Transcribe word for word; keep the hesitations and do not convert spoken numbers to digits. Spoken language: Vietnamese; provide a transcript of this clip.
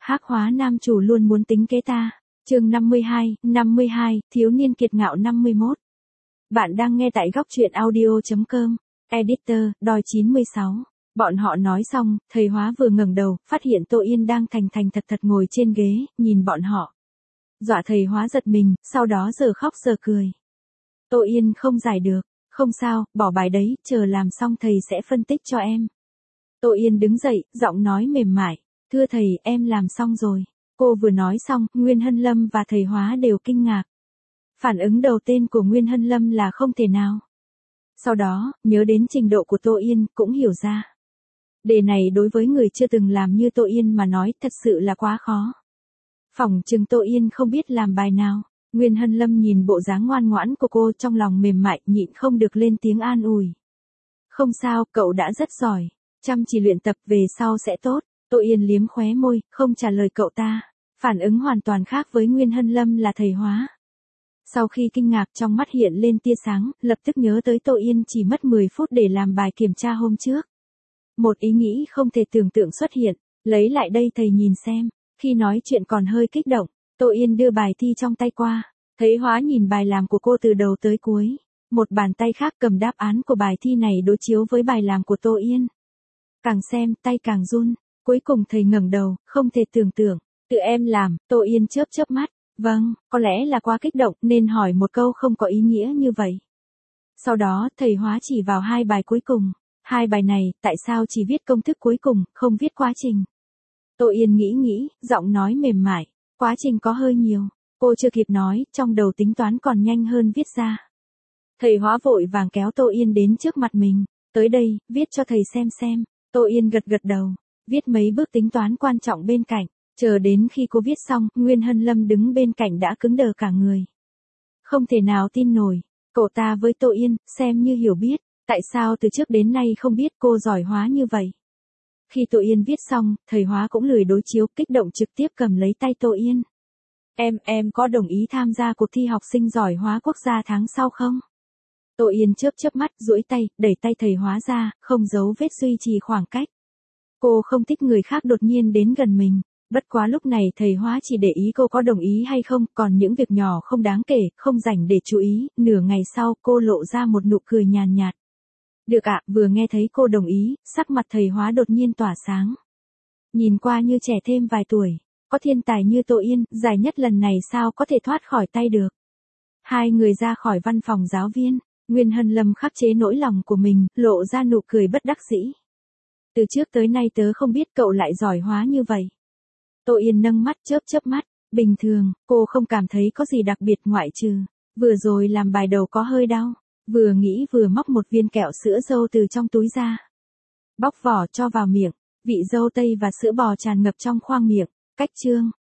Hắc hóa nam chủ luôn muốn tính kế ta. Chương năm mươi hai, năm mươi hai, thiếu niên kiệt ngạo năm mươi mốt. Bạn đang nghe tại góc truyện audio chấm com. Editor, đòi chín mươi sáu. Bọn họ nói xong, thầy Hóa vừa ngẩng đầu, phát hiện Tô Yên đang thành thành thật thật ngồi trên ghế, nhìn bọn họ. Dọa thầy Hóa giật mình, sau đó giờ khóc giờ cười. Tô Yên không giải được, không sao, bỏ bài đấy, chờ làm xong thầy sẽ phân tích cho em. Tô Yên đứng dậy, giọng nói mềm mại, thưa thầy, em làm xong rồi. Cô vừa nói xong, Nguyên Hân Lâm và thầy Hóa đều kinh ngạc. Phản ứng đầu tiên của Nguyên Hân Lâm là không thể nào. Sau đó, nhớ đến trình độ của Tô Yên, cũng hiểu ra. Đề này đối với người chưa từng làm như Tô Yên mà nói thật sự là quá khó. Phỏng chừng Tô Yên không biết làm bài nào. Nguyên Hân Lâm nhìn bộ dáng ngoan ngoãn của cô trong lòng mềm mại, nhịn không được lên tiếng an ủi. Không sao, cậu đã rất giỏi. Chăm chỉ luyện tập về sau sẽ tốt. Tô Yên liếm khóe môi, không trả lời cậu ta. Phản ứng hoàn toàn khác với Nguyên Hân Lâm là thầy Hóa. Sau khi kinh ngạc trong mắt hiện lên tia sáng, lập tức nhớ tới Tô Yên chỉ mất mười phút để làm bài kiểm tra hôm trước. Một ý nghĩ không thể tưởng tượng xuất hiện, lấy lại đây thầy nhìn xem. Khi nói chuyện còn hơi kích động, Tô Yên đưa bài thi trong tay qua. Thấy Hóa nhìn bài làm của cô từ đầu tới cuối. Một bàn tay khác cầm đáp án của bài thi này đối chiếu với bài làm của Tô Yên. Càng xem, tay càng run. Cuối cùng thầy ngẩng đầu, không thể tưởng tượng. Tự em làm, Tô Yên chớp chớp mắt. Vâng, có lẽ là quá kích động nên hỏi một câu không có ý nghĩa như vậy. Sau đó, thầy Hóa chỉ vào hai bài cuối cùng. Hai bài này, tại sao chỉ viết công thức cuối cùng, không viết quá trình? Tô Yên nghĩ nghĩ, giọng nói mềm mại. Quá trình có hơi nhiều. Cô chưa kịp nói, trong đầu tính toán còn nhanh hơn viết ra. Thầy Hóa vội vàng kéo Tô Yên đến trước mặt mình. Tới đây, viết cho thầy xem xem. Tô Yên gật gật đầu. Viết mấy bước tính toán quan trọng bên cạnh. Chờ đến khi cô viết xong, Nguyên Hân Lâm đứng bên cạnh đã cứng đờ cả người. Không thể nào tin nổi. Cậu ta với Tô Yên, xem như hiểu biết. Tại sao từ trước đến nay không biết cô giỏi hóa như vậy? Khi Tô Yên viết xong, thầy Hóa cũng lười đối chiếu, kích động trực tiếp cầm lấy tay Tô Yên. Em, em có đồng ý tham gia cuộc thi học sinh giỏi hóa quốc gia tháng sau không? Tô Yên chớp chớp mắt, duỗi tay, đẩy tay thầy Hóa ra, không giấu vết duy trì khoảng cách. Cô không thích người khác đột nhiên đến gần mình. Bất quá lúc này thầy Hóa chỉ để ý cô có đồng ý hay không, còn những việc nhỏ không đáng kể, không rảnh để chú ý. Nửa ngày sau cô lộ ra một nụ cười nhàn nhạt. Được ạ, vừa nghe thấy cô đồng ý, sắc mặt thầy Hóa đột nhiên tỏa sáng. Nhìn qua như trẻ thêm vài tuổi, có thiên tài như Tô Yên, giải nhất lần này sao có thể thoát khỏi tay được. Hai người ra khỏi văn phòng giáo viên, Nguyên Hân Lâm khắc chế nỗi lòng của mình, lộ ra nụ cười bất đắc dĩ. Từ trước tới nay tớ không biết cậu lại giỏi hóa như vậy. Tô Yên nâng mắt chớp chớp mắt, bình thường, cô không cảm thấy có gì đặc biệt ngoại trừ. Vừa rồi làm bài đầu có hơi đau, vừa nghĩ vừa móc một viên kẹo sữa dâu từ trong túi ra. Bóc vỏ cho vào miệng, vị dâu tây và sữa bò tràn ngập trong khoang miệng, cách chương.